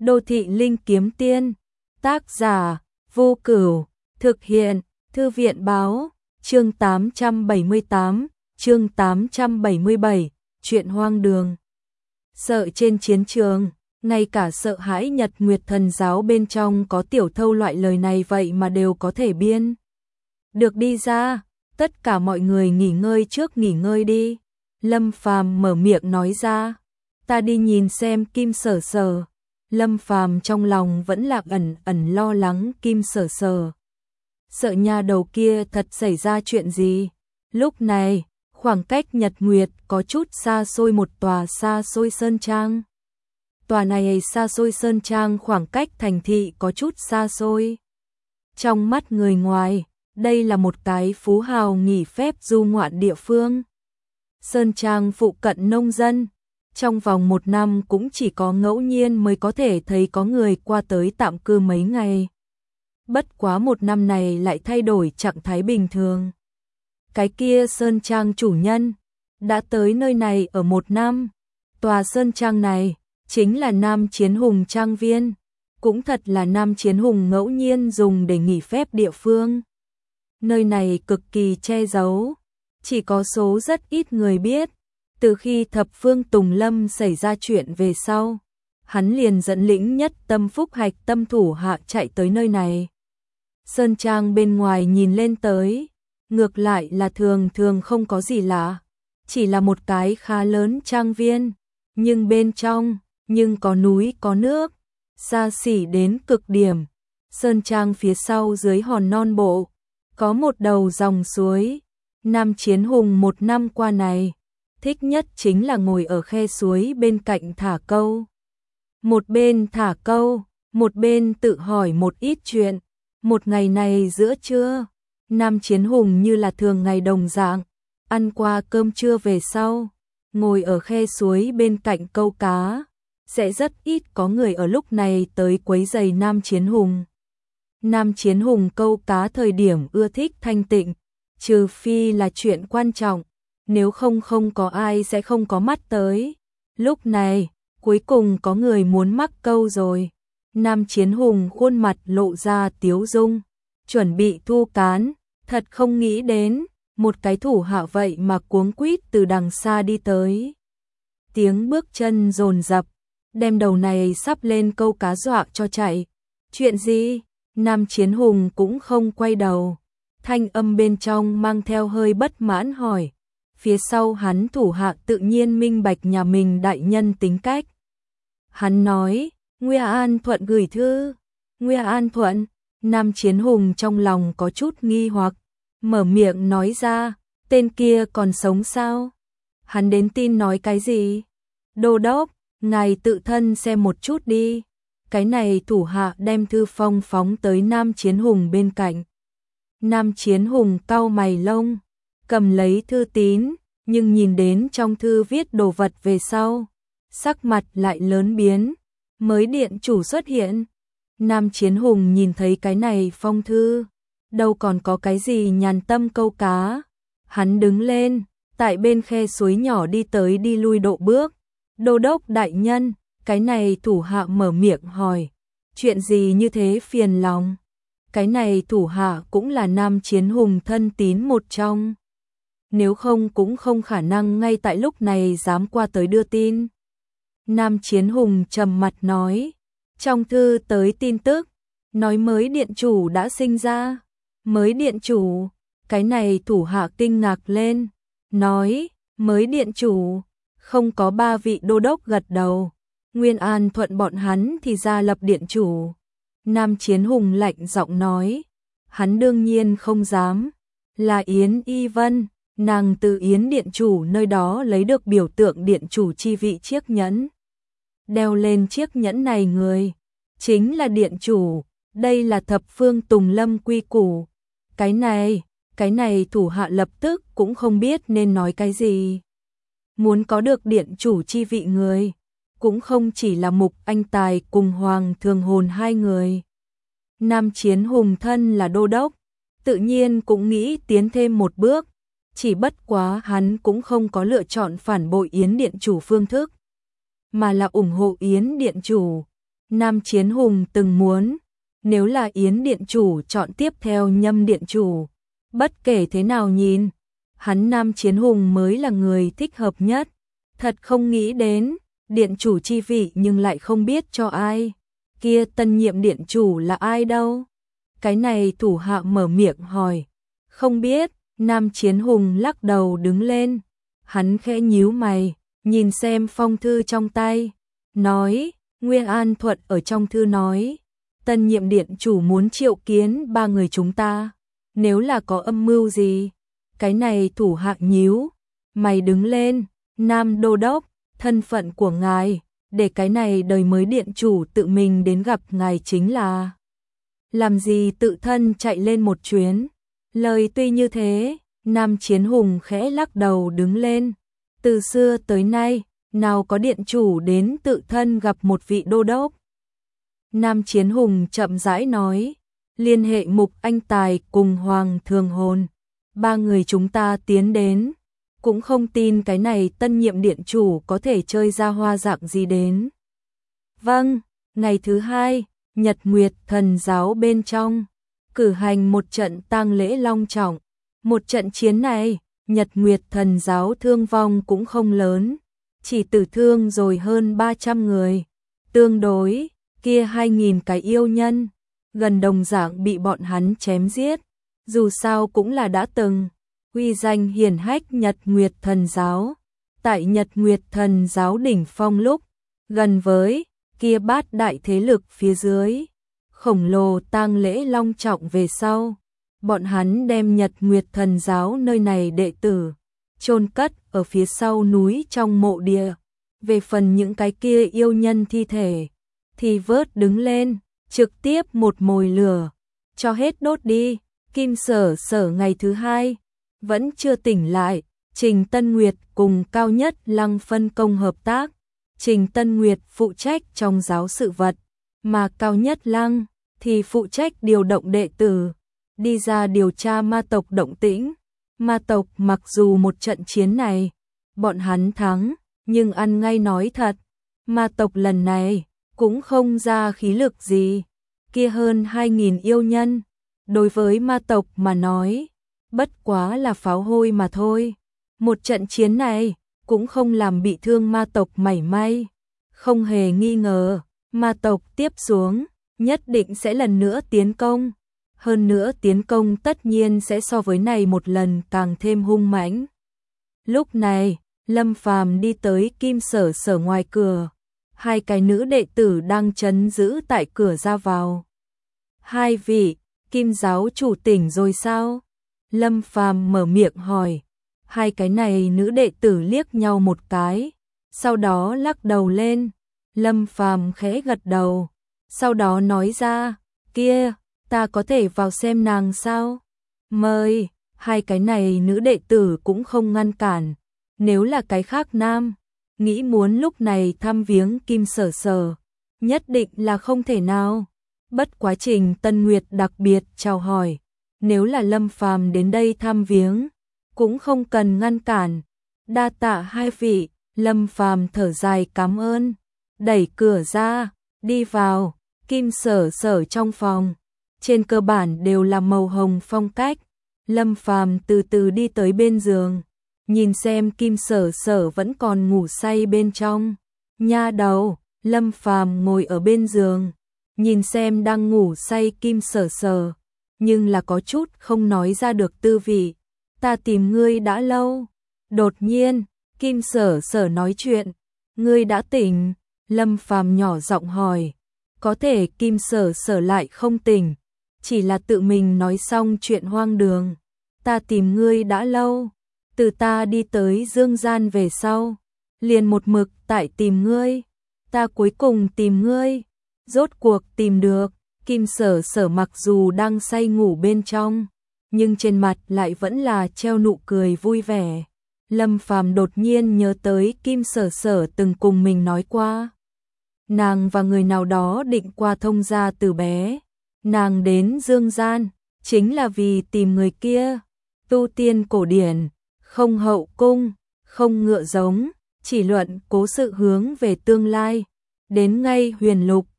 Đô thị linh kiếm tiên, tác giả, Vô Cửu, thực hiện, Thư viện báo, chương 878, chương 877, chuyện hoang đường. Sợ trên chiến trường, ngay cả sợ hãi Nhật Nguyệt Thần giáo bên trong có Tiểu Thâu loại lời này vậy mà đều có thể biên. Được đi ra, tất cả mọi người nghỉ ngơi trước nghỉ ngơi đi. Lâm Phàm mở miệng nói ra, ta đi nhìn xem Kim Sở Sở. Lâm Phàm trong lòng vẫn là ẩn ẩn lo lắng Kim Sở Sở. Sợ nhà đầu kia thật xảy ra chuyện gì. Lúc này, khoảng cách Nhật Nguyệt có chút xa xôi một tòa xa xôi sơn trang. Tòa này xa xôi sơn trang khoảng cách thành thị có chút xa xôi. Trong mắt người ngoài, đây là một cái phú hào nghỉ phép du ngoạn địa phương. Sơn trang phụ cận nông dân, trong vòng một năm cũng chỉ có ngẫu nhiên mới có thể thấy có người qua tới tạm cư mấy ngày. Bất quá một năm này lại thay đổi trạng thái bình thường. Cái kia sơn trang chủ nhân đã tới nơi này ở một năm. Tòa sơn trang này chính là Nam Chiến Hùng trang viên, cũng thật là Nam Chiến Hùng ngẫu nhiên dùng để nghỉ phép địa phương. Nơi này cực kỳ che giấu, chỉ có số rất ít người biết. Từ khi Thập Phương Tùng Lâm xảy ra chuyện về sau, hắn liền dẫn lĩnh nhất tâm phúc hạch tâm thủ hạ chạy tới nơi này. Sơn trang bên ngoài nhìn lên tới, ngược lại là thường thường không có gì lạ, chỉ là một cái khá lớn trang viên, nhưng bên trong, nhưng có núi có nước, xa xỉ đến cực điểm. Sơn trang phía sau dưới hòn non bộ, có một đầu dòng suối. Nam Chiến Hùng một năm qua này, thích nhất chính là ngồi ở khe suối bên cạnh thả câu. Một bên thả câu, một bên tự hỏi một ít chuyện. Một ngày này giữa trưa, Nam Chiến Hùng như là thường ngày đồng dạng, ăn qua cơm trưa về sau, ngồi ở khe suối bên cạnh câu cá. Sẽ rất ít có người ở lúc này tới quấy rầy Nam Chiến Hùng. Nam Chiến Hùng câu cá thời điểm ưa thích thanh tịnh, trừ phi là chuyện quan trọng, nếu không không có ai sẽ không có mắt tới. Lúc này, cuối cùng có người muốn mắc câu rồi. Nam Chiến Hùng khuôn mặt lộ ra tiếu dung, chuẩn bị thu cán, thật không nghĩ đến, một cái thủ hạ vậy mà cuống quýt từ đằng xa đi tới. Tiếng bước chân dồn dập, đem đầu này sắp lên câu cá dọa cho chạy. Chuyện gì? Nam Chiến Hùng cũng không quay đầu. Thanh âm bên trong mang theo hơi bất mãn hỏi. Phía sau hắn thủ hạ tự nhiên minh bạch nhà mình đại nhân tính cách. Hắn nói, Nguy An Thuận gửi thư. Nguy An Thuận, Nam Chiến Hùng trong lòng có chút nghi hoặc, mở miệng nói ra, tên kia còn sống sao? Hắn đến tin nói cái gì? Đô đốc, ngài tự thân xem một chút đi. Cái này thủ hạ đem thư phong phóng tới Nam Chiến Hùng bên cạnh. Nam Chiến Hùng cau mày lông, cầm lấy thư tín, nhưng nhìn đến trong thư viết đồ vật về sau, sắc mặt lại lớn biến. Mới điện chủ xuất hiện. Nam Chiến Hùng nhìn thấy cái này phong thư, đâu còn có cái gì nhàn tâm câu cá. Hắn đứng lên, tại bên khe suối nhỏ đi tới đi lui độ bước. Đô đốc đại nhân, cái này thủ hạ mở miệng hỏi, chuyện gì như thế phiền lòng? Cái này thủ hạ cũng là Nam Chiến Hùng thân tín một trong. Nếu không cũng không khả năng ngay tại lúc này dám qua tới đưa tin. Nam Chiến Hùng trầm mặt nói, trong thư tới tin tức, nói mới điện chủ đã sinh ra. Mới điện chủ, cái này thủ hạ kinh ngạc lên, nói, mới điện chủ, không có 3 vị đô đốc gật đầu. Nguyên An Thuận bọn hắn thì ra lập điện chủ. Nam Chiến Hùng lạnh giọng nói, hắn đương nhiên không dám, là Yến Y Vân, nàng từ Yến điện chủ nơi đó lấy được biểu tượng điện chủ chi vị chiếc nhẫn. Đeo lên chiếc nhẫn này người, chính là điện chủ, đây là Thập Phương Tùng Lâm quy củ. Cái này thủ hạ lập tức cũng không biết nên nói cái gì. Muốn có được điện chủ chi vị người, cũng không chỉ là Mục Anh Tài cùng Hoàng Thường Hồn hai người. Nam Chiến Hùng thân là đô đốc, tự nhiên cũng nghĩ tiến thêm một bước, chỉ bất quá hắn cũng không có lựa chọn phản bội Yến điện chủ phương thức, mà là ủng hộ Yến điện chủ. Nam Chiến Hùng từng muốn, nếu là Yến điện chủ chọn tiếp theo Nhâm điện chủ, bất kể thế nào nhìn, hắn Nam Chiến Hùng mới là người thích hợp nhất. Thật không nghĩ đến, điện chủ chi vị nhưng lại không biết cho ai. Kia tân nhiệm điện chủ là ai đâu? Cái này thủ hạ mở miệng hỏi. Không biết, Nam Chiến Hùng lắc đầu đứng lên. Hắn khẽ nhíu mày, nhìn xem phong thư trong tay. Nói, Nguyên An Thuận ở trong thư nói. Tân nhiệm điện chủ muốn triệu kiến 3 người chúng ta. Nếu là có âm mưu gì? Cái này thủ hạ nhíu. Mày đứng lên, Nam Đô Đốc, thân phận của ngài. Để cái này đời mới điện chủ tự mình đến gặp ngài chính là. Làm gì tự thân chạy lên một chuyến. Lời tuy như thế, Nam Chiến Hùng khẽ lắc đầu đứng lên. Từ xưa tới nay, nào có điện chủ đến tự thân gặp một vị đô đốc. Nam Chiến Hùng chậm rãi nói, liên hệ Mục Anh Tài cùng Hoàng Thường Hồn. 3 người chúng ta tiến đến, cũng không tin cái này tân nhiệm điện chủ có thể chơi ra hoa dạng gì đến. Vâng, ngày thứ 2, Nhật Nguyệt Thần Giáo bên trong, cử hành một trận tang lễ long trọng. Một trận chiến này, Nhật Nguyệt Thần Giáo thương vong cũng không lớn, chỉ tử thương rồi hơn 300 người. Tương đối, kia 2.000 cái yêu nhân, gần đồng dạng bị bọn hắn chém giết. Dù sao cũng là đã từng uy danh hiển hách Nhật Nguyệt Thần Giáo. Tại Nhật Nguyệt Thần Giáo đỉnh phong lúc, gần với kia 8 đại thế lực phía dưới, khổng lồ tang lễ long trọng về sau, bọn hắn đem Nhật Nguyệt Thần Giáo nơi này đệ tử chôn cất ở phía sau núi trong mộ địa. Về phần những cái kia yêu nhân thi thể thì vớt đứng lên, trực tiếp một mồi lửa cho hết đốt đi. Kim Sở Sở ngày thứ 2 vẫn chưa tỉnh lại. Trình Tân Nguyệt cùng Cao Nhất Lăng phân công hợp tác. Trình Tân Nguyệt phụ trách trong giáo sự vật, mà Cao Nhất Lăng thì phụ trách điều động đệ tử đi ra điều tra ma tộc động tĩnh. Ma tộc mặc dù một trận chiến này bọn hắn thắng, nhưng ăn ngay nói thật, ma tộc lần này cũng không ra khí lực gì. Kia hơn 2.000 yêu nhân, đối với ma tộc mà nói, bất quá là pháo hôi mà thôi. Một trận chiến này cũng không làm bị thương ma tộc mảy may. Không hề nghi ngờ, ma tộc tiếp xuống nhất định sẽ lần nữa tiến công. Hơn nữa tiến công tất nhiên sẽ so với này một lần càng thêm hung mãnh. Lúc này, Lâm Phàm đi tới Kim Sở Sở ngoài cửa. 2 cái nữ đệ tử đang trấn giữ tại cửa ra vào. 2 vị, Kim giáo chủ tỉnh rồi sao? Lâm Phàm mở miệng hỏi. 2 cái này nữ đệ tử liếc nhau một cái, sau đó lắc đầu lên. Lâm Phàm khẽ gật đầu, sau đó nói ra, kia, ta có thể vào xem nàng sao? Mời. 2 cái này nữ đệ tử cũng không ngăn cản. Nếu là cái khác nam, nghĩ muốn lúc này thăm viếng Kim Sở Sở, nhất định là không thể nào. Bất quá Trình Tân Nguyệt đặc biệt chào hỏi, nếu là Lâm Phàm đến đây thăm viếng, cũng không cần ngăn cản. Đa tạ 2 vị. Lâm Phàm thở dài cảm ơn, đẩy cửa ra, đi vào. Kim Sở Sở trong phòng, trên cơ bản đều là màu hồng phong cách. Lâm Phàm từ từ đi tới bên giường, nhìn xem Kim Sở Sở vẫn còn ngủ say bên trong. Nha đầu. Lâm Phàm ngồi ở bên giường, nhìn xem đang ngủ say Kim Sở Sở, nhưng là có chút không nói ra được tư vị. Ta tìm ngươi đã lâu. Đột nhiên, Kim Sở Sở nói chuyện. Ngươi đã tỉnh? Lâm Phàm nhỏ giọng hỏi. Có thể Kim Sở Sở lại không tỉnh, chỉ là tự mình nói xong chuyện hoang đường. Ta tìm ngươi đã lâu, từ ta đi tới Dương Gian về sau, liền một mực tại tìm ngươi. Ta cuối cùng tìm ngươi, rốt cuộc tìm được. Kim Sở Sở mặc dù đang say ngủ bên trong, nhưng trên mặt lại vẫn là treo nụ cười vui vẻ. Lâm Phàm đột nhiên nhớ tới Kim Sở Sở từng cùng mình nói qua, nàng và người nào đó định qua thông gia từ bé. Nàng đến Dương Gian chính là vì tìm người kia. Tu tiên cổ điển, không hậu cung, không ngựa giống, chỉ luận cố sự hướng về tương lai. Đến ngay huyền lục,